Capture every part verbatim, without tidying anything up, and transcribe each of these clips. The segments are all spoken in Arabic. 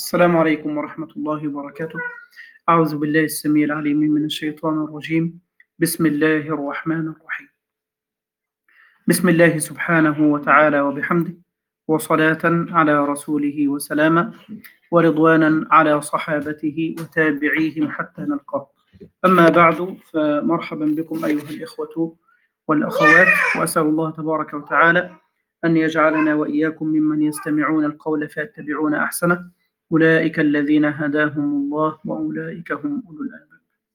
السلام عليكم ورحمة الله وبركاته. أعوذ بالله السميع العليم من الشيطان الرجيم. بسم الله الرحمن الرحيم. بسم الله سبحانه وتعالى وبحمده، وصلاة على رسوله وسلاما، ورضوانا على صحابته وتابعيهم حتى نلقاه. أما بعد، فمرحبا بكم أيها الإخوة والأخوات، وأسأل الله تبارك وتعالى أن يجعلنا وإياكم ممن يستمعون القول فيتبعون أحسنه. أولئك الذين هداهم الله وأولئك هم أولو الألباب.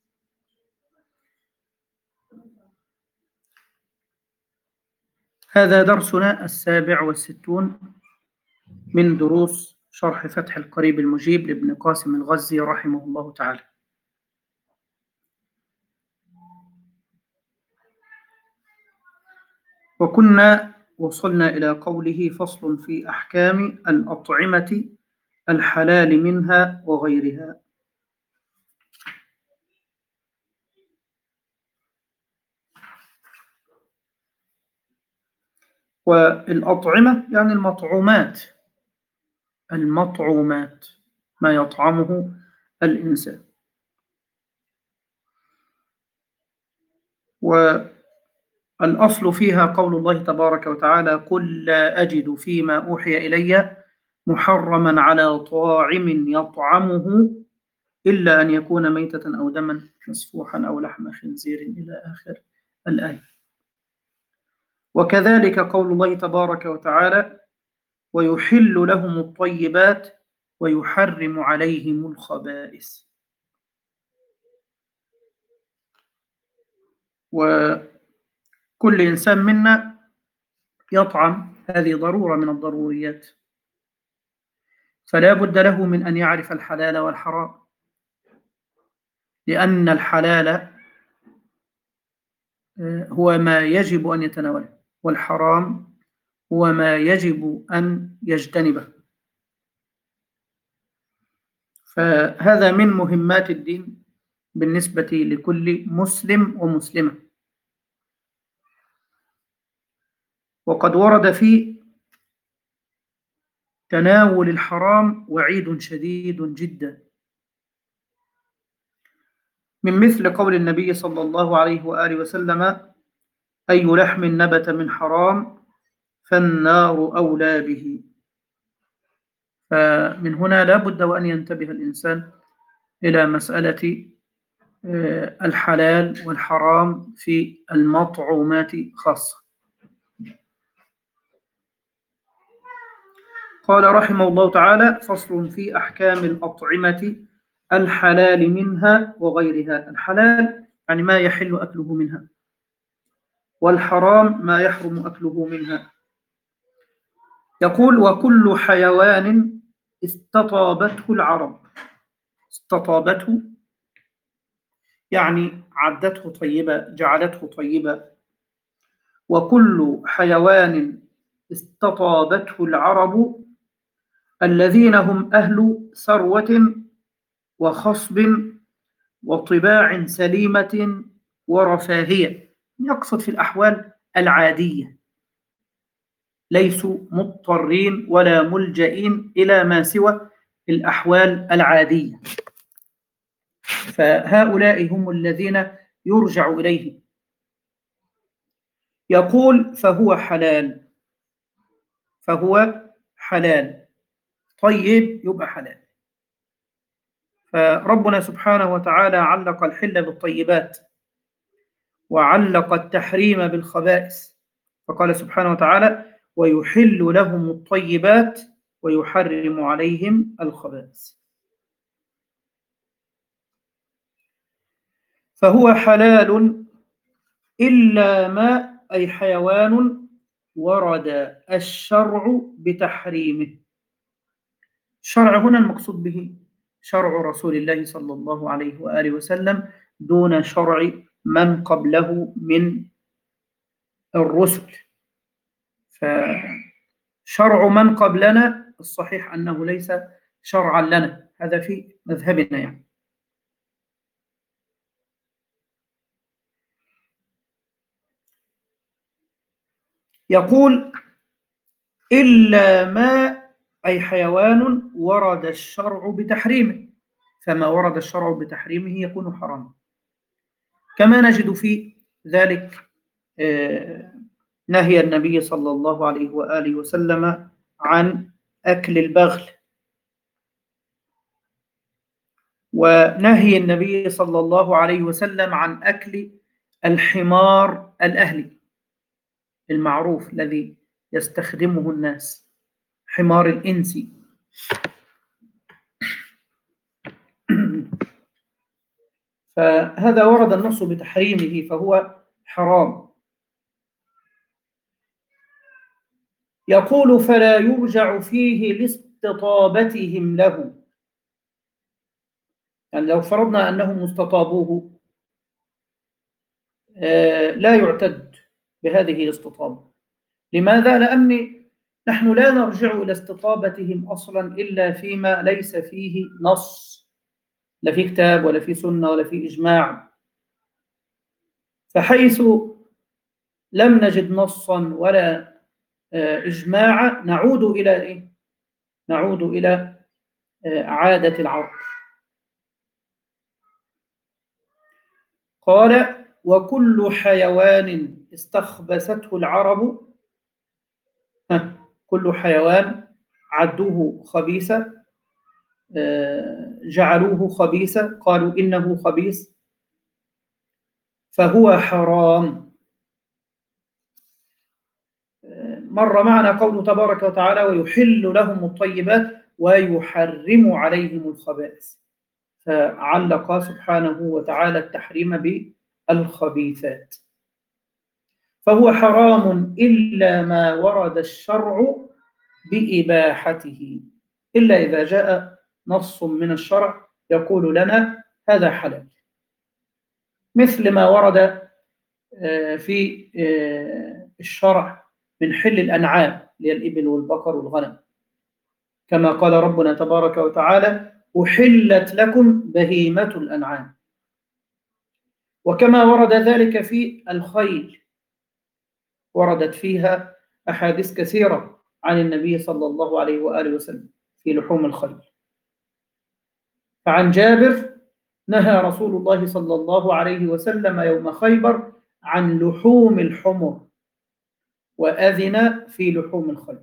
هذا درسنا السابع والستون من دروس شرح فتح القريب المجيب لابن قاسم الغزي رحمه الله تعالى. وكنا وصلنا إلى قوله: فصل في أحكام الأطعمة الحلال منها وغيرها. والأطعمة يعني المطعومات، المطعومات ما يطعمه الإنسان. والأصل فيها قول الله تبارك وتعالى: قل لا أجد فيما أوحي إلي محرما على طاعم يطعمه إلا أن يكون ميتة أو دما مسفوحا أو لحم خنزير إلى آخر الآية. وكذلك قول الله تبارك وتعالى: ويحل لهم الطيبات ويحرم عليهم الخبائث. وكل إنسان منا يطعم، هذه ضرورة من الضروريات، فلا بد له من أن يعرف الحلال والحرام، لأن الحلال هو ما يجب أن يتناوله، والحرام هو ما يجب أن يجتنبه. فهذا من مهمات الدين بالنسبة لكل مسلم ومسلمة. وقد ورد في تناول الحرام وعيد شديد جدا، من مثل قول النبي صلى الله عليه وآله وسلم: أي لحم نبت من حرام فالنار أولى به. فمن هنا لا بد وأن ينتبه الإنسان إلى مسألة الحلال والحرام في المطعومات خاصة. قال رحمه الله تعالى: فصل في أحكام الأطعمة الحلال منها وغيرها. الحلال يعني ما يحل أكله منها، والحرام ما يحرم أكله منها. يقول: وكل حيوان استطابته العرب. استطابته يعني عدته طيبة، جعلته طيبة. وكل حيوان استطابته العرب الذين هم أهل ثروة وخصب وطباع سليمة ورفاهية، يقصد في الأحوال العادية، ليسوا مضطرين ولا ملجئين إلى ما سوى الأحوال العادية، فهؤلاء هم الذين يرجع إليهم. يقول: فهو حلال، فهو حلال، طيب يبقى حلال. فربنا سبحانه وتعالى علق الحل بالطيبات، وعلق التحريم بالخبائث، فقال سبحانه وتعالى: ويحل لهم الطيبات ويحرم عليهم الخبائث. فهو حلال إلا ما، أي حيوان، ورد الشرع بتحريمه. الشرع هنا المقصود به شرع رسول الله صلى الله عليه وآله وسلم دون شرع من قبله من الرسل. فشرع من قبلنا الصحيح أنه ليس شرعا لنا، هذا في مذهبنا يعني. يقول: إلا ما، أي حيوان ورد الشرع بتحريمه، فما ورد الشرع بتحريمه يكون حراما. كما نجد في ذلك نهي النبي صلى الله عليه وآله وسلم عن أكل البغل، ونهي النبي صلى الله عليه وسلم عن أكل الحمار الأهلي المعروف الذي يستخدمه الناس، حمار الإنسي. فهذا ورد النص بتحريمه فهو حرام. يقول فلا يرجع فيه لاستطابتهم له، يعني لو فرضنا أنهم استطابوه لا يعتد بهذه الاستطابة. لماذا؟ لأن نحن لا نرجع إلى استطابتهم أصلا إلا فيما ليس فيه نص، لا في كتاب ولا في سنة ولا في إجماع. فحيث لم نجد نصا ولا إجماع نعود إلى إيه؟ نعود إلى عادة العرب. قال وكل حيوان استخبثته العرب، كل حيوان عدوه خبيثا، جعلوه خبيثا، قالوا إنه خبيث، فهو حرام. مر معنا قوله تبارك وتعالى ويحل لهم الطيبات ويحرم عليهم الخبائث، فعلق سبحانه وتعالى التحريم بالخبيثات. فهو حرام إلا ما ورد الشرع بإباحته، إلا إذا جاء نص من الشرع يقول لنا هذا حلال، مثل ما ورد في الشرع من حل الأنعام للإبل والبقر والغنم، كما قال ربنا تبارك وتعالى أحلت لكم بهيمة الأنعام. وكما ورد ذلك في الخيل، وردت فيها أحاديث كثيرة عن النبي صلى الله عليه وآله وسلم في لحوم الخيل. فعن جابر نهى رسول الله صلى الله عليه وسلم يوم خيبر عن لحوم الحمر وأذن في لحوم الخيل.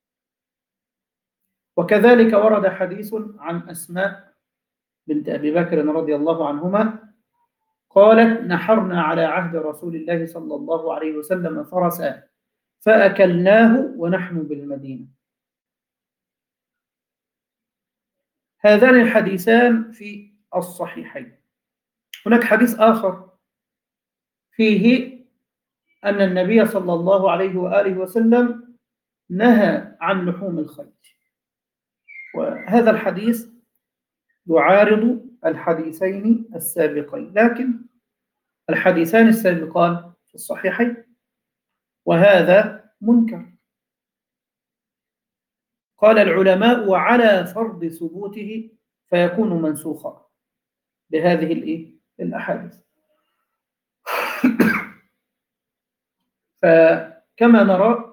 وكذلك ورد حديث عن أسماء بنت أبي بكر رضي الله عنهما قالت نحرنا على عهد رسول الله صلى الله عليه وسلم فرسا فأكلناه ونحن بالمدينة. هذان الحديثان في الصحيحين. هناك حديث آخر فيه أن النبي صلى الله عليه وآله وسلم نهى عن لحوم الخيل، وهذا الحديث يعارض الحديثين السابقين، لكن الحديثان السابقان في الصحيحين وهذا منكر. قال العلماء وعلى فرض ثبوته فيكون منسوخا بهذه الأحاديث. فكما نرى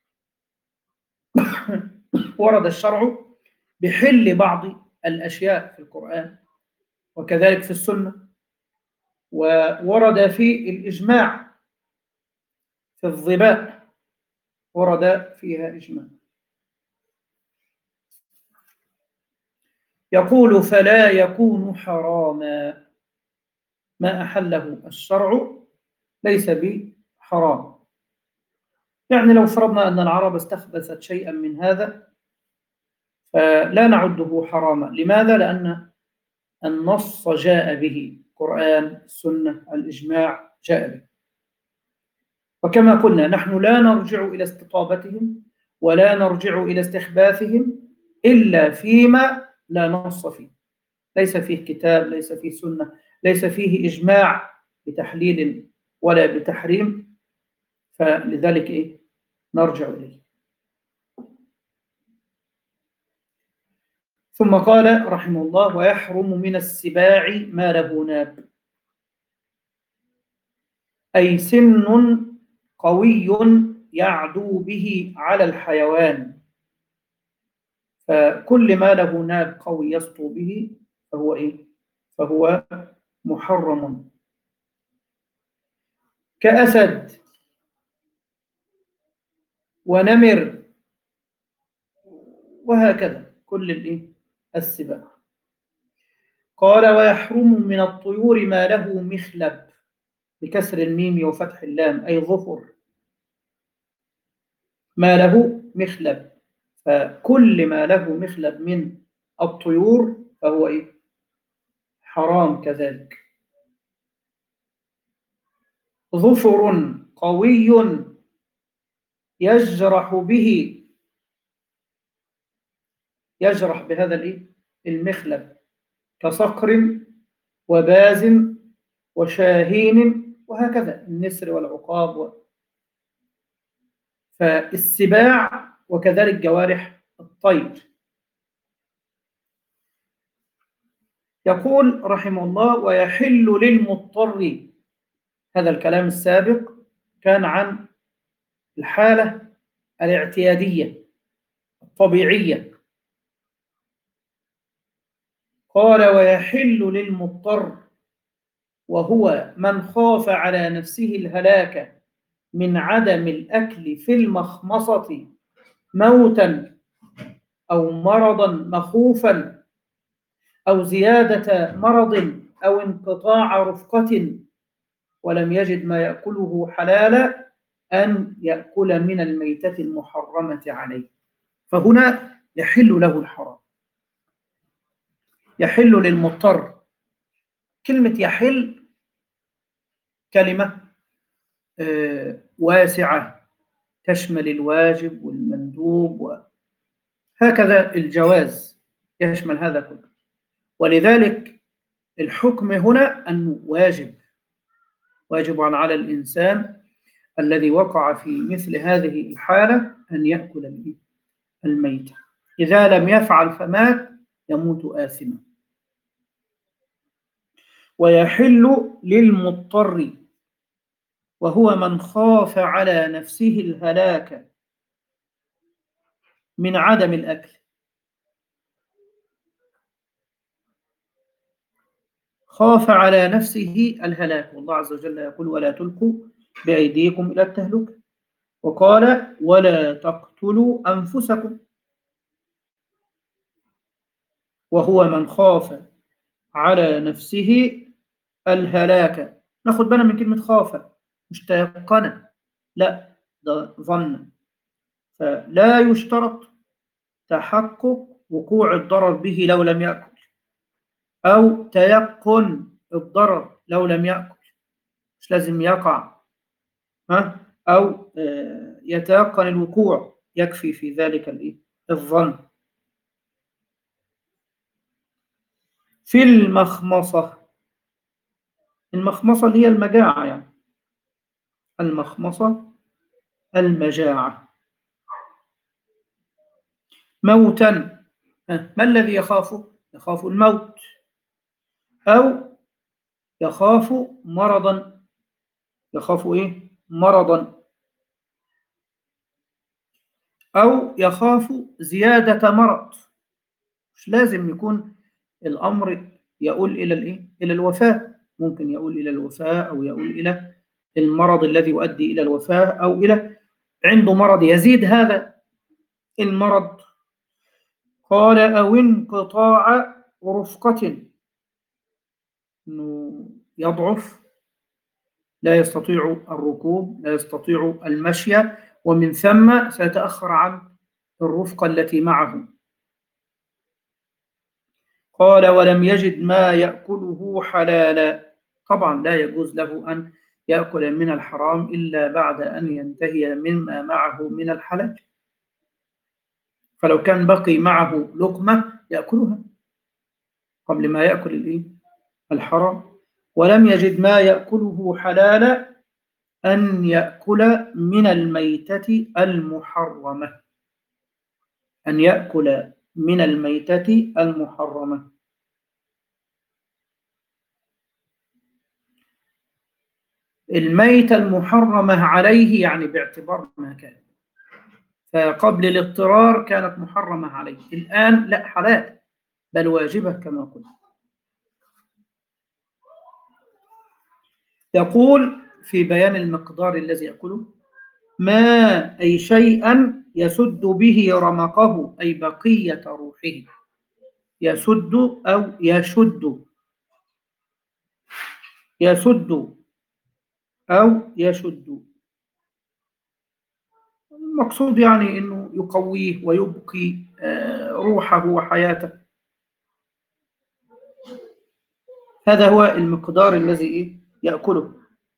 ورد الشرع بحل بعض الأشياء في القرآن وكذلك في السنة، وورد في الإجماع في الظباء، ورد فيها إجماع. يقول فلا يكون حراما، ما أحله الشرع ليس بحرام. يعني لو فرضنا أن العرب استخبثت شيئا من هذا فلا نعده حراما. لماذا؟ لأن النص جاء به، القرآن، السنة، الإجماع جاء به. وكما قلنا نحن لا نرجع إلى استطابتهم ولا نرجع إلى استخباثهم إلا فيما لا نص فيه، ليس فيه كتاب، ليس فيه سنة، ليس فيه إجماع بتحليل ولا بتحريم، فلذلك إيه؟ نرجع إليه. ثم قال رحمه الله ويحرم من السباع ما له ناب، أي سن قوي يعدو به على الحيوان فكل ما له ناب قوي يسطو به فهو إيه؟ فهو محرم، كأسد ونمر وهكذا كل الإيه؟ السباع. قال ويحرم من الطيور ما له مخلب، بكسر الميم وفتح اللام، أي ظفر، ما له مخلب، فكل ما له مخلب من الطيور فهو إيه؟ حرام كذلك. ظفر قوي يجرح به، يجرح بهذا الإيه؟ المخلب، كصقر وباز وشاهين وهكذا النسر والعقاب و... فالسباع وكذلك جوارح الطير. يقول رحمه الله ويحل للمضطر، هذا الكلام السابق كان عن الحالة الاعتيادية الطبيعية. قال ويحل للمضطر وهو من خاف على نفسه الهلاك من عدم الأكل في المخمصة موتا أو مرضا مخوفا أو زيادة مرض أو انقطاع رفقة ولم يجد ما يأكله حلالا أن يأكل من الميتة المحرمة عليه، فهنا يحل له الحرام، يحل للمضطر. كلمة يحل كلمة آه واسعة تشمل الواجب والمندوب وهكذا الجواز يشمل هذا كله، ولذلك الحكم هنا أنه واجب، واجب على الإنسان الذي وقع في مثل هذه الحالة أن يأكل الميتة، إذا لم يفعل فمات يموت آثما. ويحل للمضطر وهو من خاف على نفسه الهلاك من عدم الأكل، خاف على نفسه الهلاك، والله عز وجل يقول ولا تلقوا بأيديكم إلى التهلكة، وقال ولا تقتلوا أنفسكم، وهو من خاف على نفسه الهلاك. ناخد بالنا من كلمة خاف، مش تيقن، لا ده ظن، فلا يشترط تحقق وقوع الضرر به لو لم يأكل، أو تيقن الضرر لو لم يأكل، مش لازم يقع، ها؟ أو يتيقن الوقوع، يكفي في ذلك الظن. في المخمصة، المخمصة اللي هي المجاعة، يعني المخمصة المجاعة. موتا، ما الذي يخافه؟ يخاف الموت، أو يخاف مرضا، يخاف إيه؟ مرضا، أو يخاف زيادة مرض، مش لازم يكون الأمر يقول إلى الإيه؟ إلى الوفاة، ممكن يقول إلى الوفاة أو يقول إلى المرض الذي يؤدي إلى الوفاة، أو إلى عنده مرض يزيد هذا المرض. قال أو انقطاع رفقة، إنه يضعف، لا يستطيع الركوب، لا يستطيع المشي، ومن ثم سيتأخر عن الرفقة التي معه. قال ولم يجد ما يأكله حلالا، طبعا لا يجوز له أن يأكل من الحرام إلا بعد أن ينتهي مما معه من الحلال، فلو كان بقي معه لقمة يأكلها قبل ما يأكل الحرام. ولم يجد ما يأكله حلالا أن يأكل من الميتة المحرمة، أن يأكل من الميتة المحرمة. الميتة المحرمة عليه يعني باعتبار ما كان، فقبل الاضطرار كانت محرمة عليه، الآن لا، حلال بل واجبة كما قلت. يقول في بيان المقدار الذي يأكله: ما أي شيئا يسد به رمقه، أي بقية روحه. يسد أو يشد، يسد أو يشد، المقصود يعني أنه يقويه ويبقي روحه وحياته. هذا هو المقدار الذي يأكله.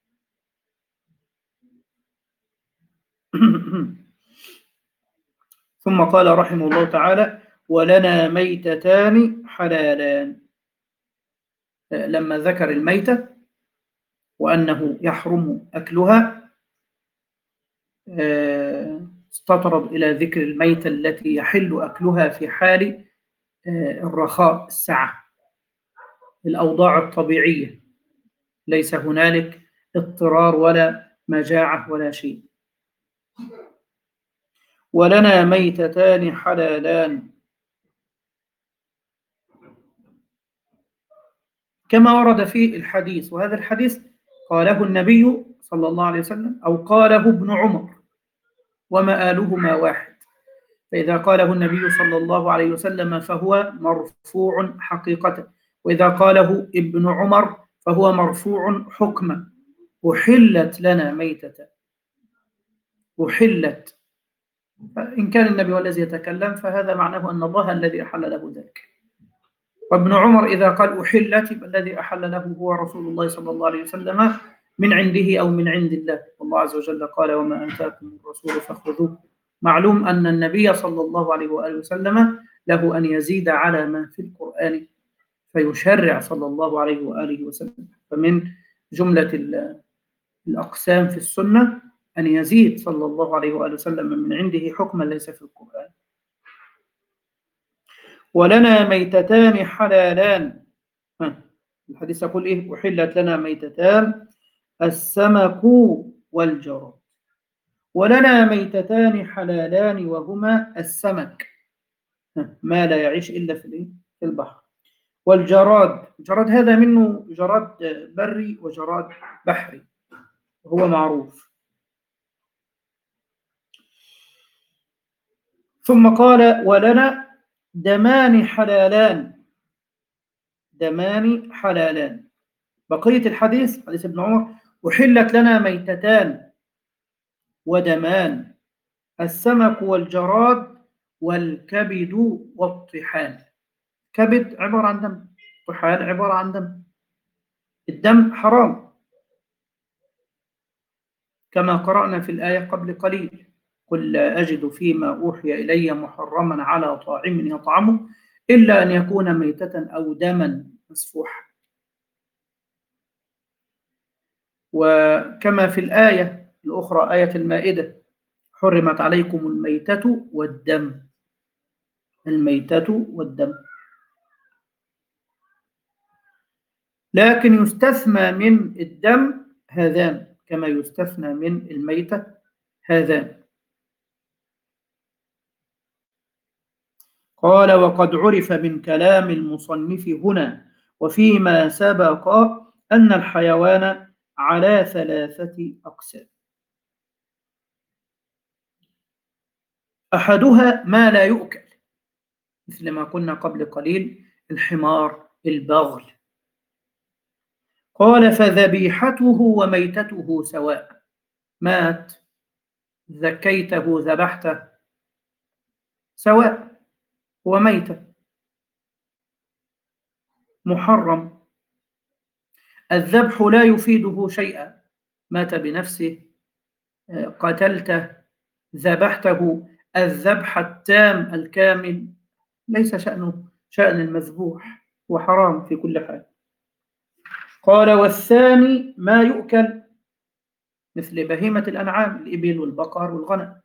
ثم قال رحمه الله تعالى: ولنا ميتتان حلالان. لما ذكر الميتة وأنه يحرم أكلها استطرد إلى ذكر الميتة التي يحل أكلها في حال الرخاء، السعة، الأوضاع الطبيعية، ليس هنالك اضطرار ولا مجاعة ولا شيء. ولنا ميتتان حلالان كما ورد في الحديث، وهذا الحديث قاله النبي صلى الله عليه وسلم أو قاله ابن عمر، ومآلهما واحد. فإذا قاله النبي صلى الله عليه وسلم فهو مرفوع حقيقة، وإذا قاله ابن عمر فهو مرفوع حكما. أحلت لنا ميتة، أحلت، إن كان النبي هو الذي يتكلم فهذا معناه أن الله الذي أحل له ذلك. وابن عمر إذا قال أحلت الذي أحل له هو رسول الله صلى الله عليه وسلم من عنده أو من عند الله، والله عز وجل قال: وما آتاكم الرسول فخذوه. معلوم أن النبي صلى الله عليه وآله وسلم له أن يزيد على ما في القرآن فيشرع صلى الله عليه وآله وسلم. فمن جملة الأقسام في السنة أن يزيد صلى الله عليه وآله وسلم من عنده حكما ليس في القرآن. ولنا ميتتان حلالان. الحديث يقول إيه؟ أحلت لنا ميتتان: السمك والجراد. ولنا ميتتان حلالان وهما السمك، ما لا يعيش إلا في البحر، والجراد. الجراد هذا منه جراد بري وجراد بحري، وهو معروف. ثم قال: ولنا دمان حلالان. دمان حلالان. بقية الحديث حديث ابن عمر: أحلت لنا ميتتان ودمان: السمك والجراد والكبد والطحال. كبد عبارة عن دم، طحال عبارة عن دم. الدم حرام كما قرأنا في الآية قبل قليل: قل لا أجد فيما أوحي إلي محرما على طاعم يطعمه إلا أن يكون ميتة أو دما مسفوحا. وكما في الآية الأخرى آية المائدة: حرمت عليكم الميتة والدم. الميتة والدم. لكن يستثنى من الدم هذان كما يستثنى من الميتة هذان. قال: وقد عرف من كلام المصنف هنا وفيما سبق أن الحيوان على ثلاثة أقسام: أحدها ما لا يؤكل، مثل ما قلنا قبل قليل: الحمار، البغل. قال: فذبيحته وميتته سواء. مات، ذكيته، ذبحته، سواء، هو ميتة، محرم. الذبح لا يفيده شيئا، مات بنفسه، قتلته، ذبحته، الذبح التام الكامل ليس شأنه شأن المذبوح، وحرام في كل حال. قال: والثاني ما يؤكل، مثل بهيمة الأنعام، الإبل والبقر والغنم،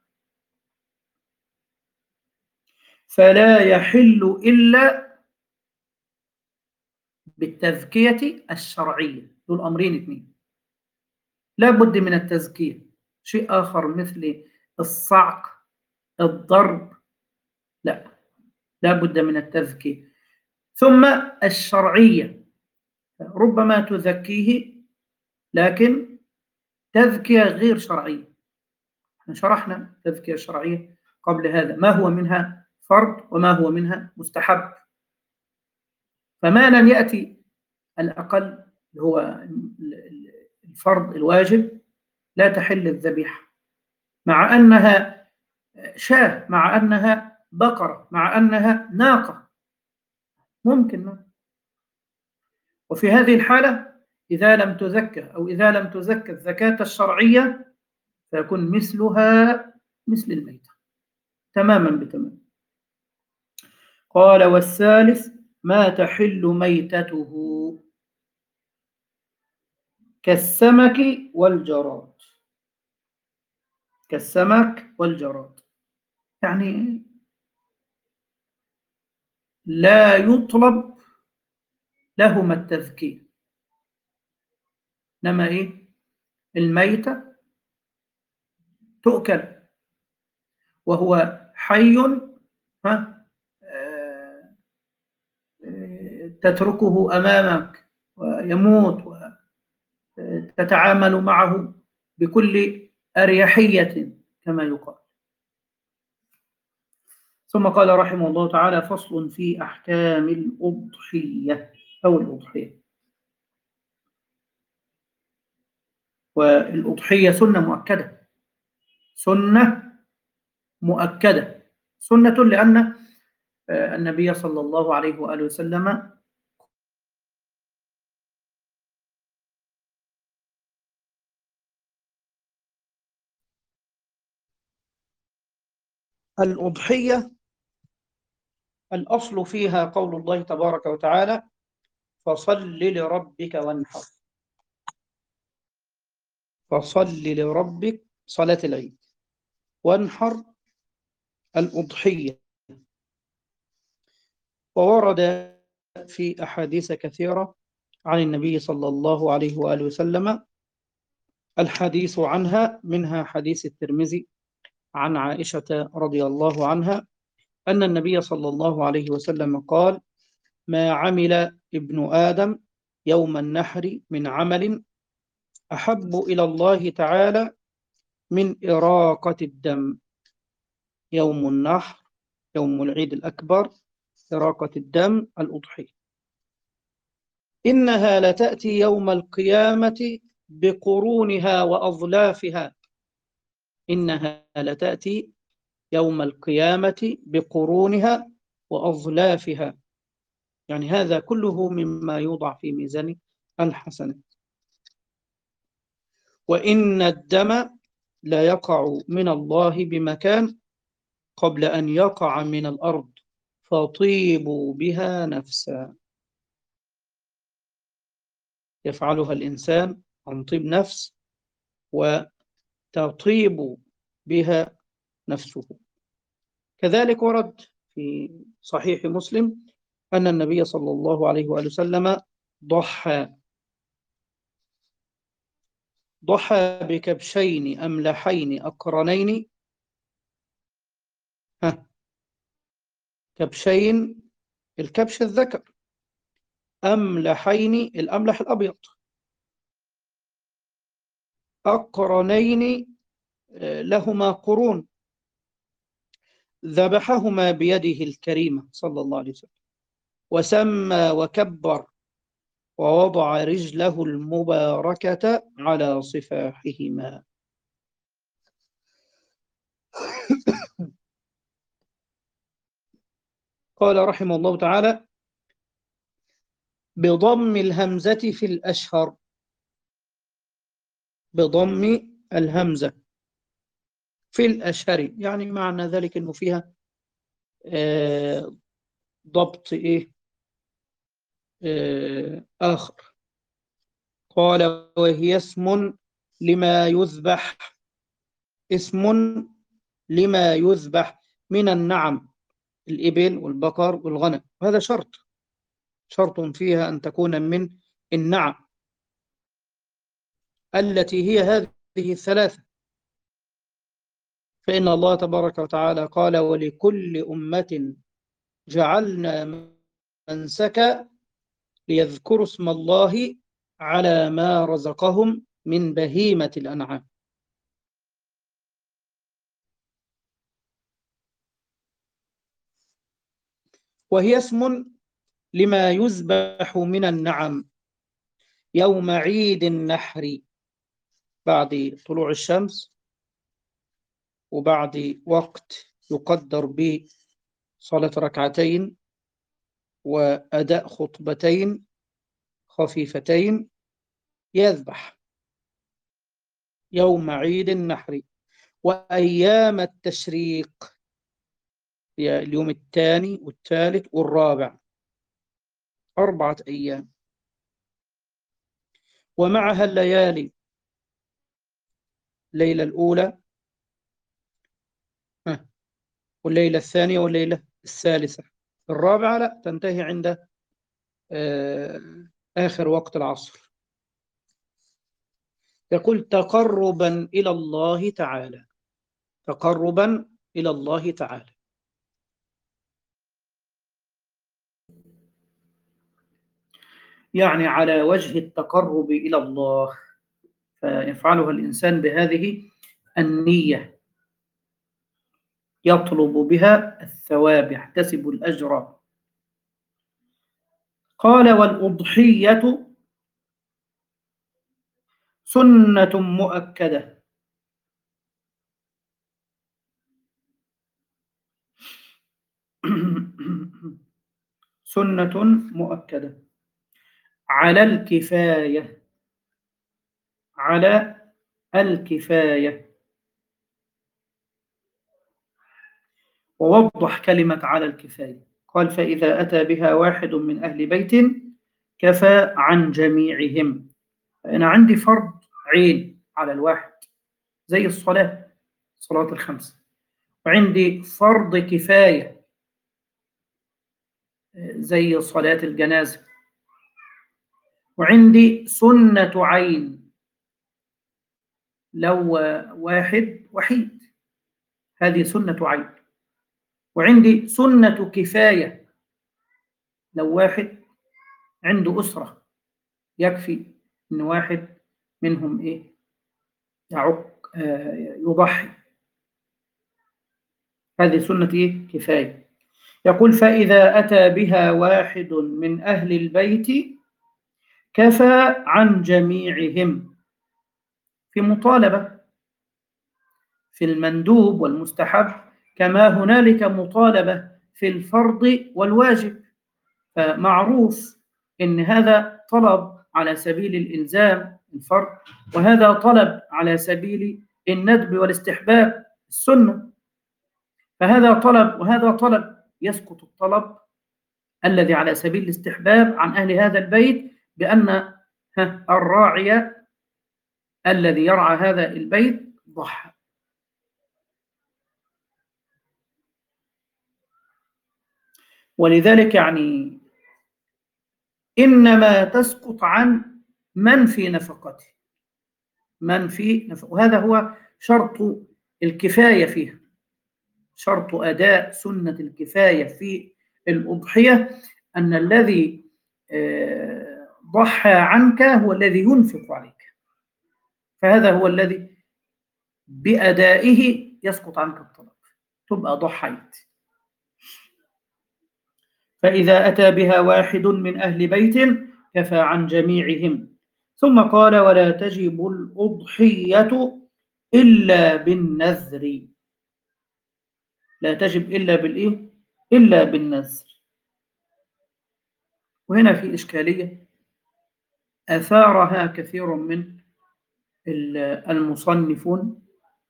فلا يحل إلا بالتذكية الشرعية. دول أمرين اثنين، لا بد من التزكية. شيء آخر مثل الصعق، الضرب لا، لا بد من التذكية. ثم الشرعية، ربما تذكيه لكن تذكية غير شرعية. شرحنا تذكية شرعية قبل هذا، ما هو منها فرض وما هو منها مستحب. فما لم يأتي الأقل هو الفرض الواجب لا تحل الذبيحة، مع أنها شاة، مع أنها بقرة، مع أنها ناقة، ممكن. وفي هذه الحالة إذا لم تزكى أو إذا لم تزكى الزكاة الشرعية فيكون مثلها مثل الميتة تماما بتمام. قال والثالث ما تحل ميتته كالسمك والجراد. كالسمك والجراد يعني لا يطلب لهما التذكير، إنما إيه؟ الميتة تؤكل وهو حي، ها آه، تتركه أمامك ويموت وتتعامل معه بكل أريحية كما يقال. ثم قال رحمه الله تعالى فصل في أحكام الأضحية أو الأضحية. والأضحية سنة مؤكدة، سنة مؤكدة، سنة لأن النبي صلى الله عليه وآله وسلم الأضحية الأصل فيها قول الله تبارك وتعالى فصل لربك وانحر. فصل لربك صلاة العيد، وانحر الأضحية. وورد في أحاديث كثيرة عن النبي صلى الله عليه وآله وسلم الحديث عنها، منها حديث الترمذي عن عائشة رضي الله عنها أن النبي صلى الله عليه وسلم قال ما عمل ابن آدم يوم النحر من عمل أحب إلى الله تعالى من إراقة الدم. يوم النحر يوم العيد الأكبر، إراقة الدم الأضحية. إنها لتأتي يوم القيامة بقرونها وأظلافها. إنها لتأتي يوم القيامة بقرونها وأظلافها، يعني هذا كله مما يوضع في ميزان الحسنات. وإن الدم لا يقع من الله بمكان قبل أن يقع من الأرض فطيبوا بها نفسا. يفعلها الإنسان عن طيب نفس وتطيب بها نفسه. كذلك ورد في صحيح مسلم أن النبي صلى الله عليه وآله وسلم ضحى ضحى بكبشين أملحين أقرنين. ها كبشين، الكبش الذكر، أملحين الأملح الأبيض، أقرنين لهما قرون، ذبحهما بيده الكريمة صلى الله عليه وسلم، وسمى وكبر ووضع رجله المباركة على صفاحهما. قال رحمه الله تعالى بضم الهمزة في الأشهر. بضم الهمزة في الأشهر يعني معنى ذلك أنه فيها آه ضبط إيه آه آخر. قال وهي اسم لما يذبح، اسم لما يذبح من النعم، الإبل والبقر والغنم. هذا شرط شرط فيها أن تكون من النعم التي هي هذه الثلاثة: فإن الله تبارك وتعالى قال: ولكل أمة جعلنا منسكا ليذكروا اسم الله على ما رزقهم من بهيمة الأنعام. وهي اسم لما يذبح من النعم يوم عيد النحر، بعد طلوع الشمس وبعد وقت يقدر به صلاة ركعتين وأداء خطبتين خفيفتين، يذبح يوم عيد النحر وأيام التشريق، اليوم الثاني والثالث والرابع، أربعة أيام، ومعها الليالي، الليلة الأولى والليلة الثانية والليلة الثالثة. الرابعة لا، تنتهي عند آخر وقت العصر. يقول: تقربا إلى الله تعالى، تقربا إلى الله تعالى. يعني على وجه التقرب إلى الله، فيفعلها الإنسان بهذه النية، يطلب بها الثواب، يحتسب الأجر. قال: والأضحية سنة مؤكدة. سنة مؤكدة على الكفاية، على الكفاية. ووضح كلمة على الكفاية، قال: فإذا أتى بها واحد من أهل بيت كفى عن جميعهم. أنا عندي فرض عين على الواحد زي الصلاة، صلاة الخمس، وعندي فرض كفاية زي صلاة الجنازة، وعندي سنة عين لو واحد وحيد، هذه سنة عين. وعندي سنة كفاية لو واحد عنده أسرة، يكفي إن واحد منهم إيه يعق آه يضحي، هذه سنة إيه كفاية. يقول: فإذا أتى بها واحد من أهل البيت كفى عن جميعهم، في مطالبة في المندوب والمستحب، كما هنالك مطالبة في الفرض والواجب. فمعروف إن هذا طلب على سبيل الإلزام الفرض، وهذا طلب على سبيل الندب والاستحباب السنة، فهذا طلب وهذا طلب. يسقط الطلب الذي على سبيل الاستحباب عن أهل هذا البيت بأن الراعي الذي يرعى هذا البيت ضحى. ولذلك يعني إنما تسقط عن من في نفقته، من في نفقه، وهذا هو شرط الكفاية فيها، شرط أداء سنة الكفاية في الأضحية، أن الذي ضحى عنك هو الذي ينفق عليك، فهذا هو الذي بأدائه يسقط عنك الطلب، تبقى ضحيت. فإذا أتى بها واحد من أهل بيت كفى عن جميعهم. ثم قال: ولا تجب الأضحية إلا بالنذر، لا تجب إلا بالإيه؟ إلا بالنذر. وهنا في إشكالية أثارها كثير من المصنفون،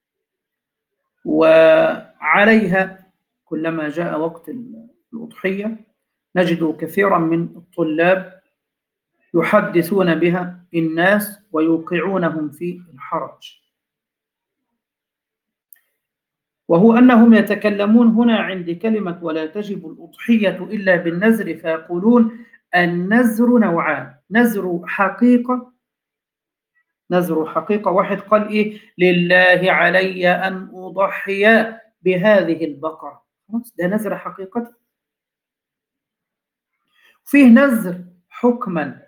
وعليها كلما جاء وقت الأضحية نجد كثيرا من الطلاب يحدثون بها الناس ويوقعونهم في الحرج، وهو أنهم يتكلمون هنا عند كلمة ولا تجب الأضحية إلا بالنذر، فيقولون النذر نوعان: نذر حقيقة نذر حقيقة. واحد قال إيه؟ لله علي أن أضحي بهذه البقرة، خلاص ده نذر حقيقة. فيه نذر حكما،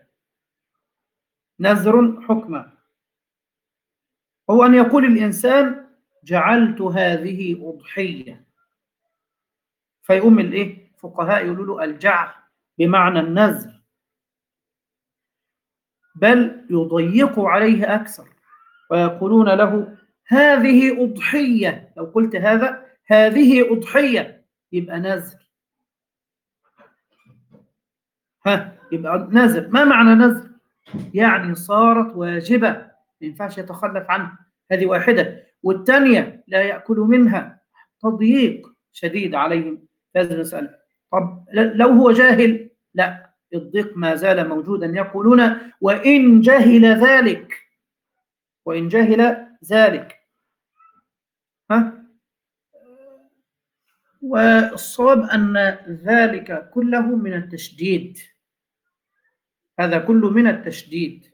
نذر حكما هو أن يقول الإنسان جعلت هذه أضحية، فيقوم الإيه؟ فقهاء يقولوا له الجعل بمعنى النذر، بل يضيقوا عليه أكثر ويقولون له هذه أضحية. لو قلت هذا هذه أضحية يبقى نذر، ها يبقى نذر. ما معنى نذر؟ يعني صارت واجبة، ما ينفعش يتخلف عنها، هذه واحدة. والثانية لا يأكل منها، تضييق شديد عليهم في هذه المسألة. طب لو هو جاهل، لا، الضيق ما زال موجودا. يقولون وإن جهل ذلك، وإن جهل ذلك، ها. والصواب أن ذلك كله من التشديد، هذا كله من التشديد.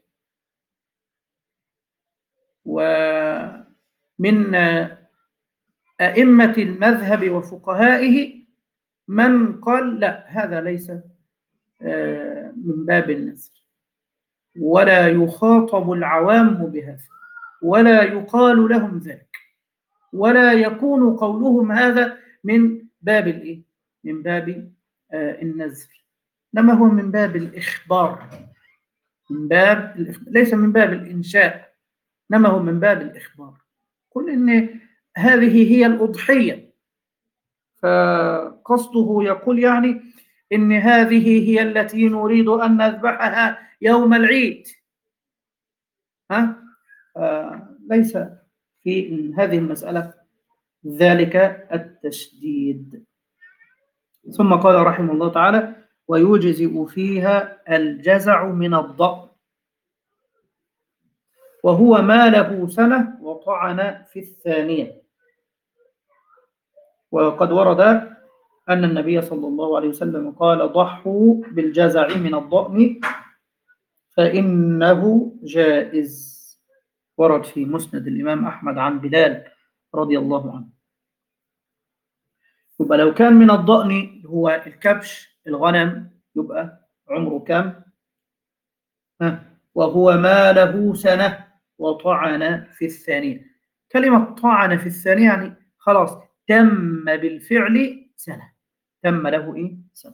ومن أئمة المذهب وفقهائه من قال لا، هذا ليس من باب النذر، ولا يخاطب العوام بهذا، ولا يقال لهم ذلك، ولا يكون قولهم هذا من باب الإيه؟ من باب النذر، إنما هو من باب الإخبار، من باب الإخبار، ليس من باب الإنشاء، إنما هو من باب الإخبار. قل إن هذه هي الأضحية، فقصده يقول يعني إن هذه هي التي نريد أن نذبحها يوم العيد، ها؟ آه ليس في هذه المسألة ذلك التشديد. ثم قال رحمه الله تعالى ويجزئ فيها الجزع من الضأن، وهو ما له سنة وطعن في الثانية. وقد ورد أن النبي صلى الله عليه وسلم قال ضحوا بالجزع من الضأن فإنه جائز، ورد في مسند الإمام أحمد عن بلال رضي الله عنه. يبقى لو كان من الضأن هو الكبش الغنم يبقى عمره كام؟ وهو ما له سنة وطعن في الثانية. كلمة طعن في الثانية يعني خلاص تم بالفعل سنة، تم له إيه؟ سنة.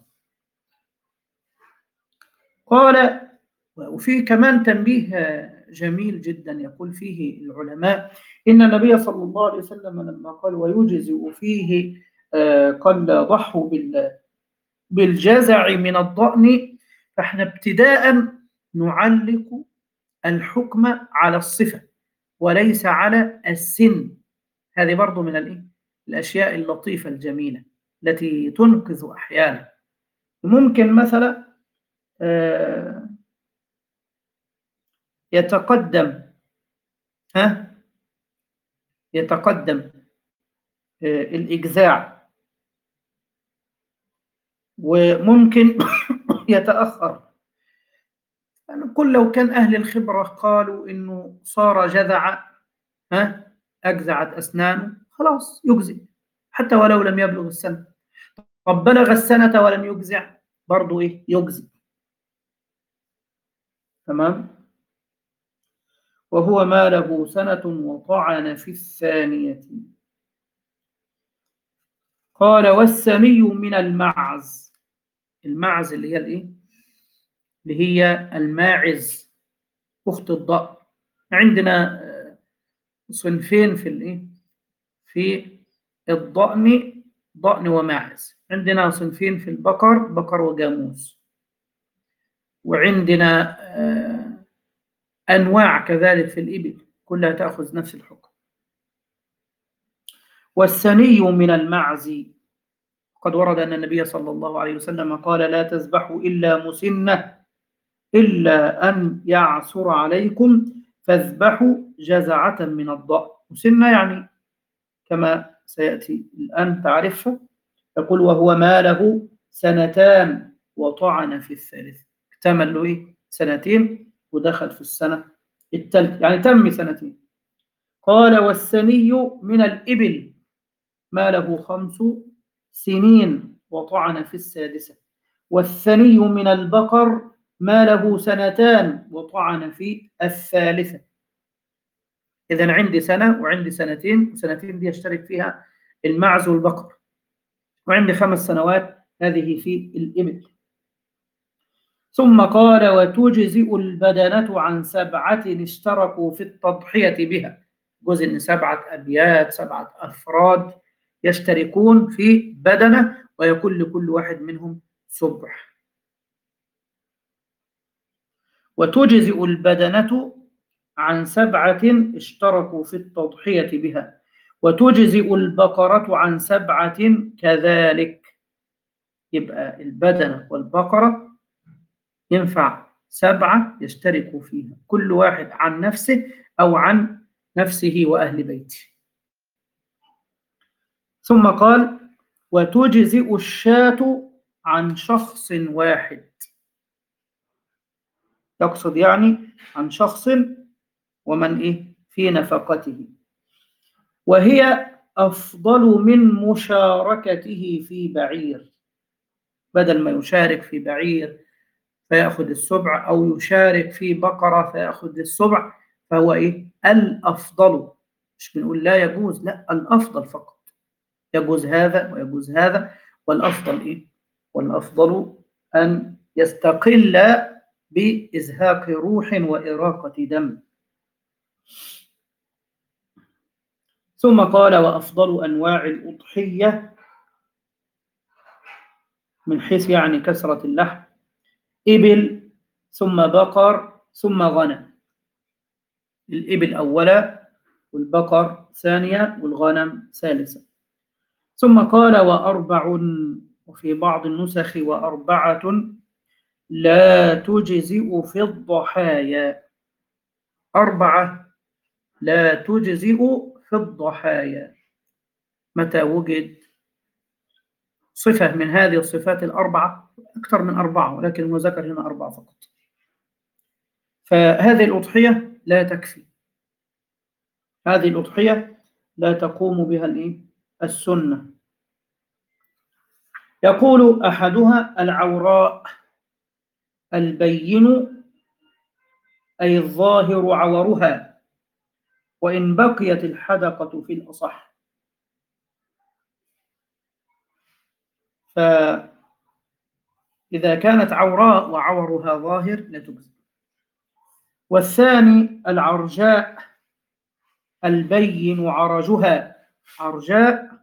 قال وفي كمان تنبيه جميل جدا يقول فيه العلماء إن النبي صلى الله عليه وسلم لما قال ويجزئ فيه قال ضحوا بالجزع من الضأن، فاحنا ابتداء نعلق الحكم على الصفة وليس على السن. هذه برضو من الإيه؟ الأشياء اللطيفة الجميلة التي تنقذ أحيانا. ممكن مثلا يتقدم ها يتقدم الإجزاع، وممكن يتأخر. يعني كل لو كان أهل الخبرة قالوا إنه صار جذع، ها أجزعت أسنانه، خلاص يجزئ حتى ولو لم يبلغ السنة. طب بلغ السنة ولم يجزع برضو إيه؟ يجزئ. تمام. وهو ما له سنة وطعن في الثانية. قال والسمي من المعز، المعز اللي هي الإيه؟ اللي هي الماعز أخت الضأن. عندنا صنفين في الإيه؟ في الضأن، ضأن وماعز. عندنا صنفين في البقر، بقر وجاموس. وعندنا أنواع كذلك في الإبل، كلها تأخذ نفس الحكم. والسني من المعز قد ورد أن النبي صلى الله عليه وسلم قال لا تذبحوا إلا مسنة إلا أن يعثر عليكم فاذبحوا جزعة من الضأن. مسنة يعني كما سيأتي الآن تعرفها. يقول وهو ما له سنتان وطعن في الثالث، اكتمل له إيه؟ سنتين ودخل في السنة التالت يعني تم سنتين. قال والسني من الإبل ما له خمس سنين وطعن في السادسة، والثني من البقر ما له سنتان وطعن في الثالثة. إذن عندي سنة وعندي سنتين، وسنتين دي يشترك فيها المعز والبقر، وعندي خمس سنوات هذه في الإبل. ثم قال وتجزئ البدنة عن سبعة اشتركوا في التضحية بها، جزء من سبعة أبيات، سبعة أفراد يشتركون في بدنة، ويكون لكل واحد منهم سبح. وتجزئ البدنة عن سبعة اشتركوا في التضحية بها، وتجزئ البقرة عن سبعة كذلك. يبقى البدنة والبقرة ينفع سبعة يشتركوا فيها، كل واحد عن نفسه أو عن نفسه وأهل بيته. ثم قال وتجزئ الشاة عن شخص واحد، يقصد يعني عن شخص ومن إيه في نفقته، وهي أفضل من مشاركته في بعير. بدل ما يشارك في بعير فيأخذ السبع، أو يشارك في بقرة فيأخذ السبع، فهو إيه الأفضل. مش بنقول لا يجوز، لا، الأفضل فقط. يجوز هذا ويجوز هذا، والأفضل إيه؟ والأفضل أن يستقل بإزهاق روح وإراقة دم. ثم قال وأفضل أنواع الأضحية من حيث يعني كثرة اللحم إبل، ثم بقر، ثم غنم. الإبل أولا، والبقر ثانية، والغنم ثالثة. ثم قال وأربع، وفي بعض النسخ وأربعة لا تجزئ في الضحايا. أربعة لا تجزئ في الضحايا. متى وجد صفة من هذه الصفات الأربعة، أكثر من أربعة ولكن هو ذكر هنا أربعة فقط، فهذه الأضحية لا تكفي. هذه الأضحية لا تقوم بها السنة. يقول أحدها العوراء البين، أي الظاهر عورها، وإن بقيت الحدقة في الأصح. فإذا كانت عوراء وعورها ظاهر لا تجزي. والثاني العرجاء البين عرجها. عرجاء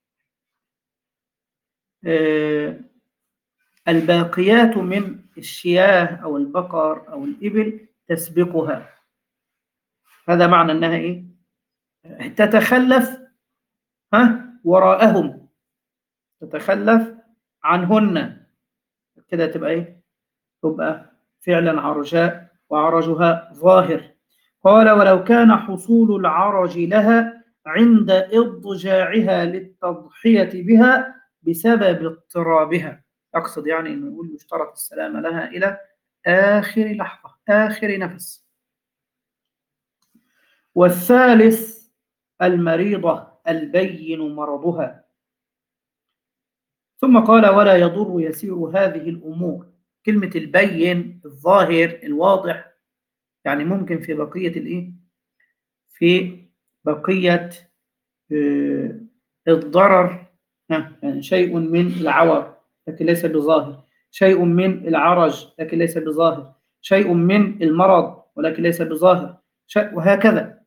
آه الباقيات من الشياه أو البقر أو الإبل تسبقها. هذا معنى أنها إيه؟ تتخلف ها وراءهم، تتخلف عنهن، كده تبقى إيه؟ تبقى فعلا عرجاء وعرجها ظاهر. قال ولو كان حصول العرج لها عند إضجاعها للتضحية بها بسبب اضطرابها، أقصد يعني أنه يقول يشترط السلامة لها إلى آخر لحظة، آخر نفس. والثالث المريضة البين مرضها. ثم قال ولا يضر يسير هذه الأمور. كلمة البين الظاهر الواضح، يعني ممكن في بقية الإيه؟ في بقية آه الضرر، يعني شيء من العور لكن ليس بظاهر، شيء من العرج لكن ليس بظاهر، شيء من المرض ولكن ليس بظاهر، وهكذا.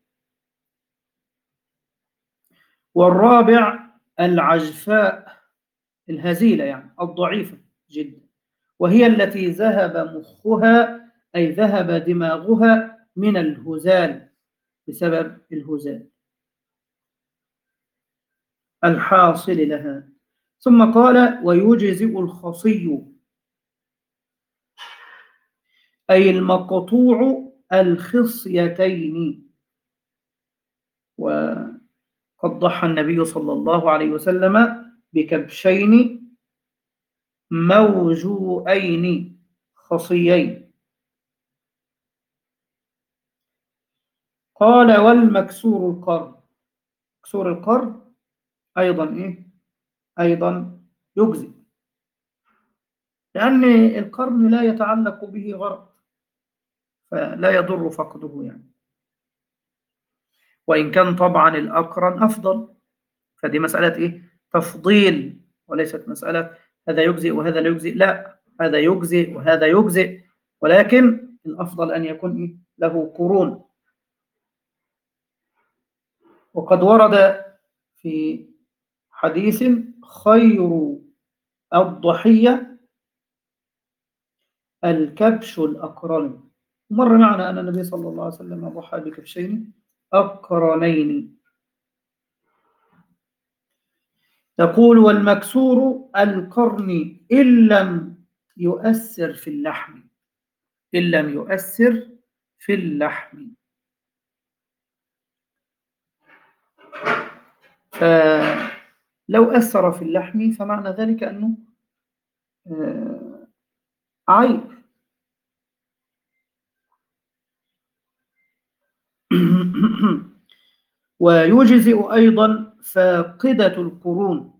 والرابع العجفاء الهزيلة، يعني الضعيفة جدا، وهي التي ذهب مخها، أي ذهب دماغها من الهزال، بسبب الهزال الحاصل لها. ثم قال ويجزئ الخصي، أي المقطوع الخصيتين. وقد ضحى النبي صلى الله عليه وسلم بكبشين موجوئين خصيين. قال والمكسور القرن، مكسور القرن أيضا إيه؟ أيضا يجزئ، لأن القرن لا يتعلق به غرض فلا يضر فقده يعني، وإن كان طبعا الأقرن أفضل، فدي مسألة إيه؟ تفضيل، وليست مسألة هذا يجزئ وهذا لا يجزئ، لا، هذا يجزئ وهذا يجزئ، ولكن الأفضل أن يكون إيه؟ له قرون. وقد ورد في حديث خير الضحية الكبش الأقرن، مر معنا أن النبي صلى الله عليه وسلم ضحى بكبشين أقرنين. تقول والمكسور القرن إن لم يؤثر في اللحم، إن لم يؤثر في اللحم، فلو أثر في اللحم فمعنى ذلك أنه عيب. ويجزئ أيضا فاقدة القرون،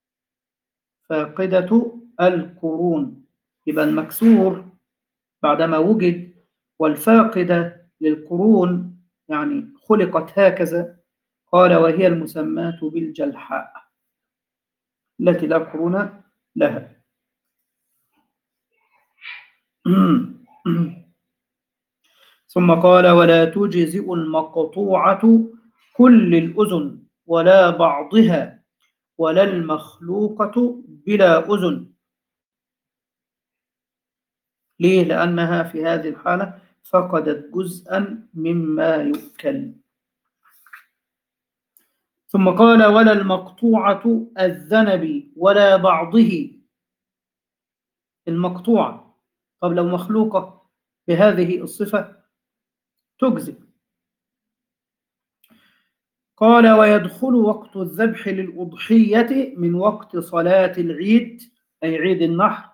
فاقدة القرون، يبقى المكسور بعدما وجد والفاقدة للقرون يعني خلقت هكذا، قال وهي المسماة بالجلحاء التي لا قرون لها. ثم قال ولا تجزئ المقطوعة كل الأذن ولا بعضها ولا المخلوقة بلا أذن. ليه؟ لأنها في هذه الحالة فقدت جزءا مما يؤكل. ثم قال ولا المقطوعة الذنب ولا بعضه، المقطوعة طب لو مخلوقة بهذه الصفة تجزئ. قال ويدخل وقت الذبح للأضحية من وقت صلاة العيد أي عيد النحر.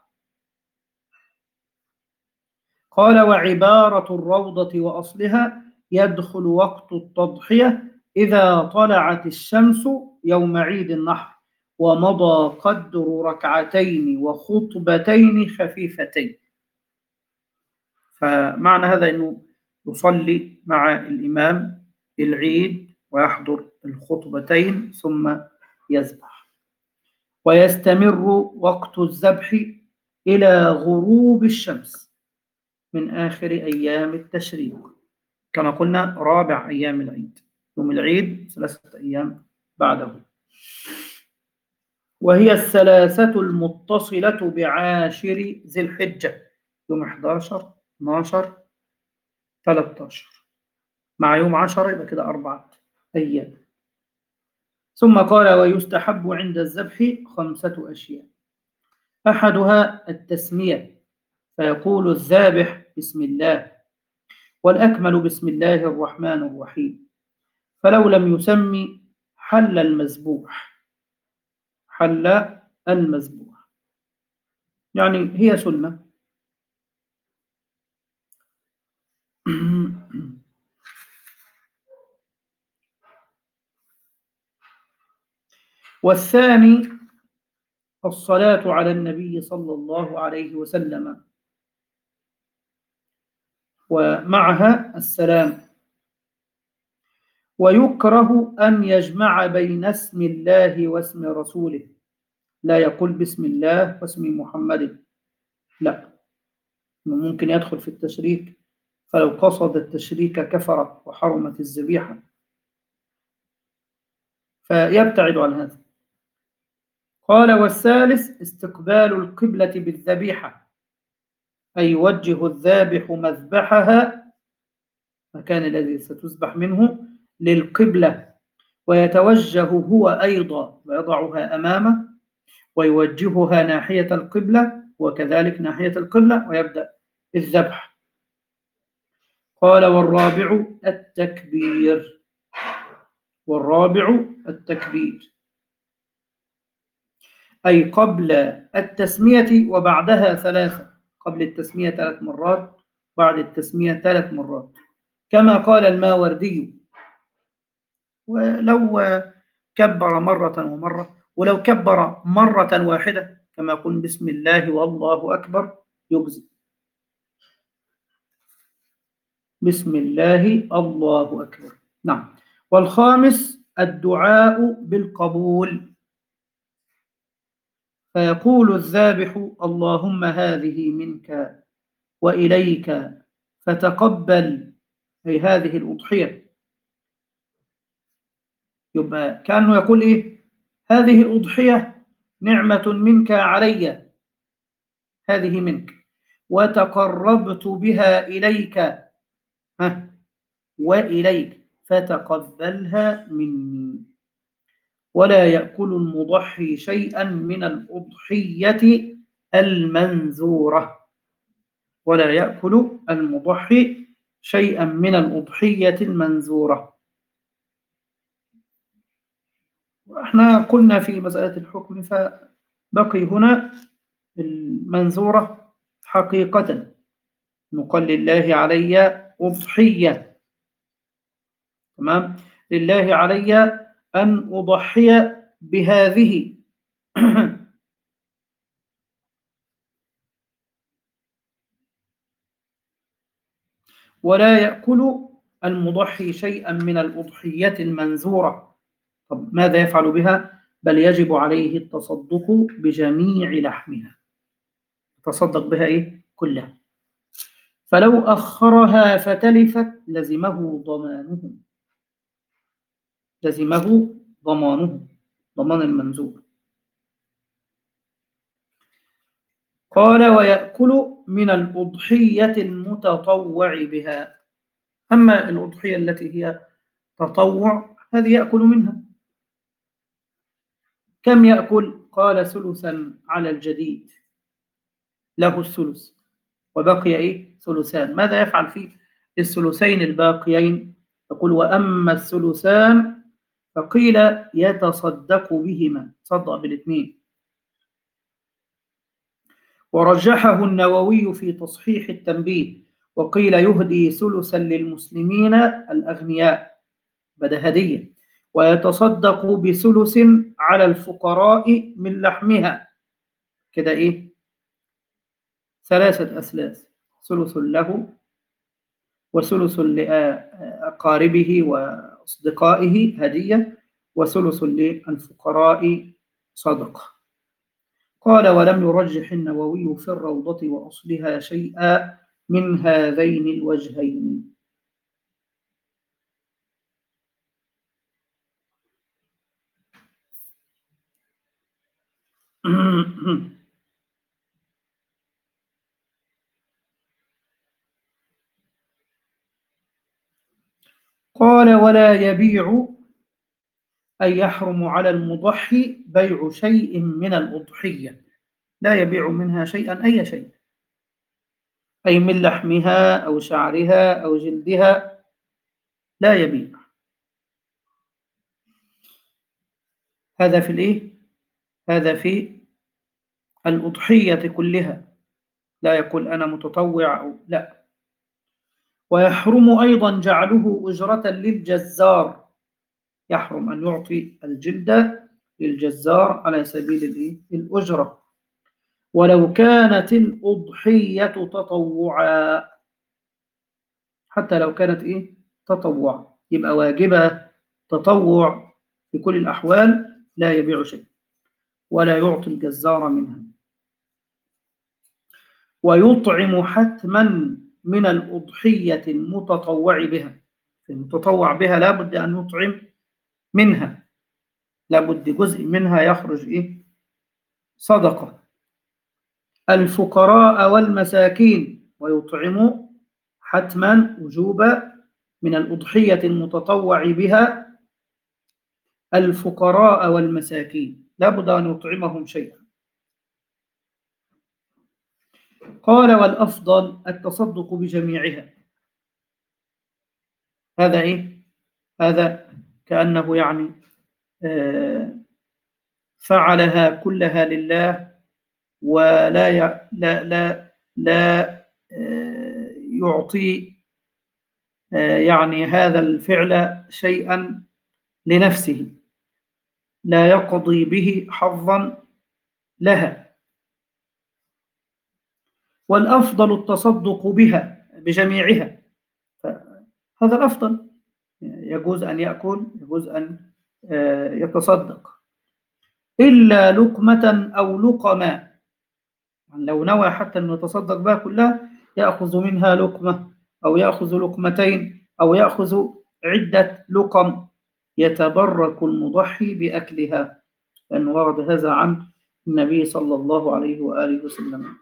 قال وعبارة الروضة وأصلها يدخل وقت التضحية إذا طلعت الشمس يوم عيد النحر ومضى قدر ركعتين وخطبتين خفيفتين. فمعنى هذا أنه يصلي مع الإمام العيد ويحضر الخطبتين ثم يذبح. ويستمر وقت الذبح إلى غروب الشمس من آخر أيام التشريق، كما قلنا رابع أيام العيد، يوم العيد ثلاثة أيام بعده. وهي الثلاثة المتصلة بعاشر ذي الحجة، يوم أحد عشر اثنا عشر ثلاثة عشر مع يوم عشرة يبقى كده أربعة أيام. ثم قال ويستحب عند الذبح خمسة أشياء، أحدها التسمية فيقول الذابح بسم الله، والأكمل بسم الله الرحمن الرحيم، فلو لم يسمي حل المذبوح، حل المذبوح يعني هي سنة. والثاني الصلاة على النبي صلى الله عليه وسلم ومعها السلام. ويكره أن يجمع بين اسم الله واسم رسوله، لا يقول بسم الله واسم محمد، لا، ممكن يدخل في التشريك، فلو قصد التشريك كفر وحرمت الذبيحة، فيبتعد عن هذا. قال والثالث استقبال القبلة بالذبيحة، أي يوجه الذابح مذبحها مكان الذي ستذبح منه للقبلة، ويتوجه هو أيضا ويضعها أمامه ويوجهها ناحية القبلة وكذلك ناحية القبلة ويبدأ الذبح. قال والرابع التكبير، والرابع التكبير أي قبل التسمية وبعدها ثلاثة، قبل التسمية ثلاث مرات بعد التسمية ثلاث مرات، كما قال الماوردي. ولو كبر مرة ومرة، ولو كبر مرة واحدة كما يقول بسم الله والله أكبر يجزي. بسم الله الله أكبر. نعم. والخامس الدعاء بالقبول، فيقول الذابح اللهم هذه منك وإليك فتقبل، أي هذه الأضحية. يبقى كأنه يقول إيه؟ هذه الأضحية نعمة منك علي، هذه منك، وتقربت بها إليك، ها، وإليك فتقبلها مني. ولا يأكل المضحي شيئا من الأضحية المنذورة، ولا يأكل المضحي شيئا من الأضحية المنذورة. احنا قلنا في مسألة الحكم، فبقي هنا المنذورة حقيقة، نقول لله علي أضحية، تمام، لله علي أن أضحي بهذه ولا يأكل المضحي شيئا من الأضحية المنذورة. طب ماذا يفعل بها؟ بل يجب عليه التصدق بجميع لحمها، تصدق بها إيه؟ كلها. فلو أخرها فتلفت لزمه ضمانه، لزمه ضمانه، ضمان المنذور. قال ويأكل من الأضحية المتطوع بها. أما الأضحية التي هي تطوع هذه يأكل منها. كم يأكل؟ قال ثلثا على الجديد، له الثلث، وبقي إيه؟ ثلثان. ماذا يفعل فيه الثلثين الباقيين؟ يقول وأما الثلثان فقيل يتصدق بهما، صدق بالاثنين. ورجحه النووي في تصحيح التنبيه، وقيل يهدي ثلثا للمسلمين الأغنياء، بدأ هدية، ويتصدق بثلث على الفقراء من لحمها. كده إيه؟ ثلاثة أثلاث، ثلث له وثلث لأقاربه وأصدقائه هدية، وثلث للفقراء صدقة. قال ولم يرجح النووي في الروضة وأصلها شيئا من هذين الوجهين. قال ولا يبيع، أي يحرم على المضحي بيع شيء من الأضحية، لا يبيع منها شيئا، أي شيء، أي من لحمها أو شعرها أو جلدها، لا يبيع. هذا في الإيه؟ هذا في الأضحية كلها، لا يقول أنا متطوع أو لا. ويحرم أيضا جعله أجرة للجزار، يحرم أن يعطي الجلد للجزار على سبيل الأجرة، ولو كانت الأضحية تطوعا، حتى لو كانت إيه؟ تطوع، يبقى واجبة تطوع في كل الأحوال، لا يبيع شيء ولا يعطي الجزار منها. ويطعم حتما من الأضحية المتطوع بها، المتطوع بها لابد أن يطعم منها، لابد جزء منها يخرج إيه؟ صدقة. الفقراء والمساكين، ويطعم حتما وجوبا من الأضحية المتطوع بها الفقراء والمساكين، لابد أن يطعمهم شيئا. قال والأفضل التصدق بجميعها. هذا إيه؟ هذا كأنه يعني آه فعلها كلها لله، ولا ي... لا لا لا آه يعطي يعني هذا الفعل شيئا لنفسه لا يقضي به حظا لها، والأفضل التصدق بها بجميعها، هذا الأفضل. يجوز أن يأكل، يجوز أن يتصدق، إلا لقمة أو لقمة، لو نوى حتى أن يتصدق بها كلها يأخذ منها لقمة أو يأخذ لقمتين أو يأخذ عدة لقم يتبرك المضحي بأكلها، لأنه ورد هذا عن النبي صلى الله عليه وآله وسلم،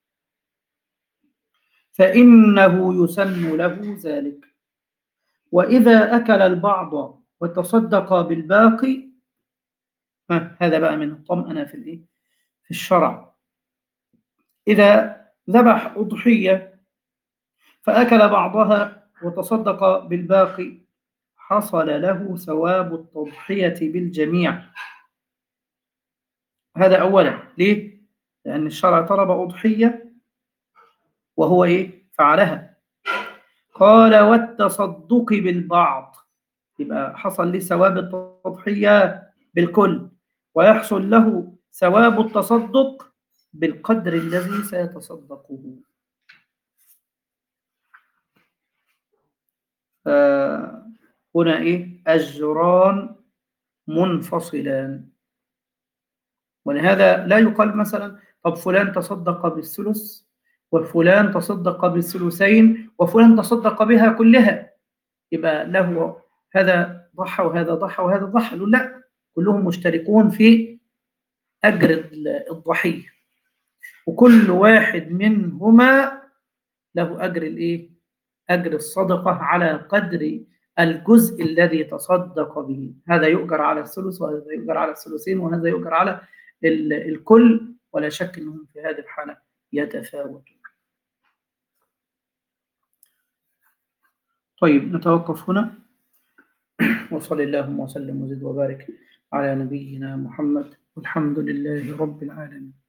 فإنه يسن له ذلك. وإذا أكل البعض وتصدق بالباقي، هذا بقى من الطمأنة في الإيه؟ في الشرع. إذا ذبح أضحية فأكل بعضها وتصدق بالباقي حصل له ثواب التضحية بالجميع. هذا أولا. ليه؟ لأن الشرع طلب أضحية وهو إيه؟ فعلها. قال والتصدق بالبعض، يبقى حصل لي ثواب التضحية بالكل، ويحصل له ثواب التصدق بالقدر الذي سيتصدقه. هنا إيه؟ أجران منفصلان. ولهذا لا يقال مثلا طب فلان تصدق بالثلث وفلان تصدق بالثلثين وفلان تصدق بها كلها، يبقى له هذا ضحى وهذا ضحى وهذا ضحى. لا، كلهم مشتركون في أجر الضحية، وكل واحد منهما له أجر الإيه؟ أجر الصدقة على قدر الجزء الذي تصدق به. هذا يؤجر على الثلث وهذا يؤجر على الثلثين وهذا يؤجر على الكل، ولا شك أنهم في هذه الحالة يتفاوتون. طيب نتوقف هنا، وصلى اللهم وسلم وزد وبارك على نبينا محمد، والحمد لله رب العالمين.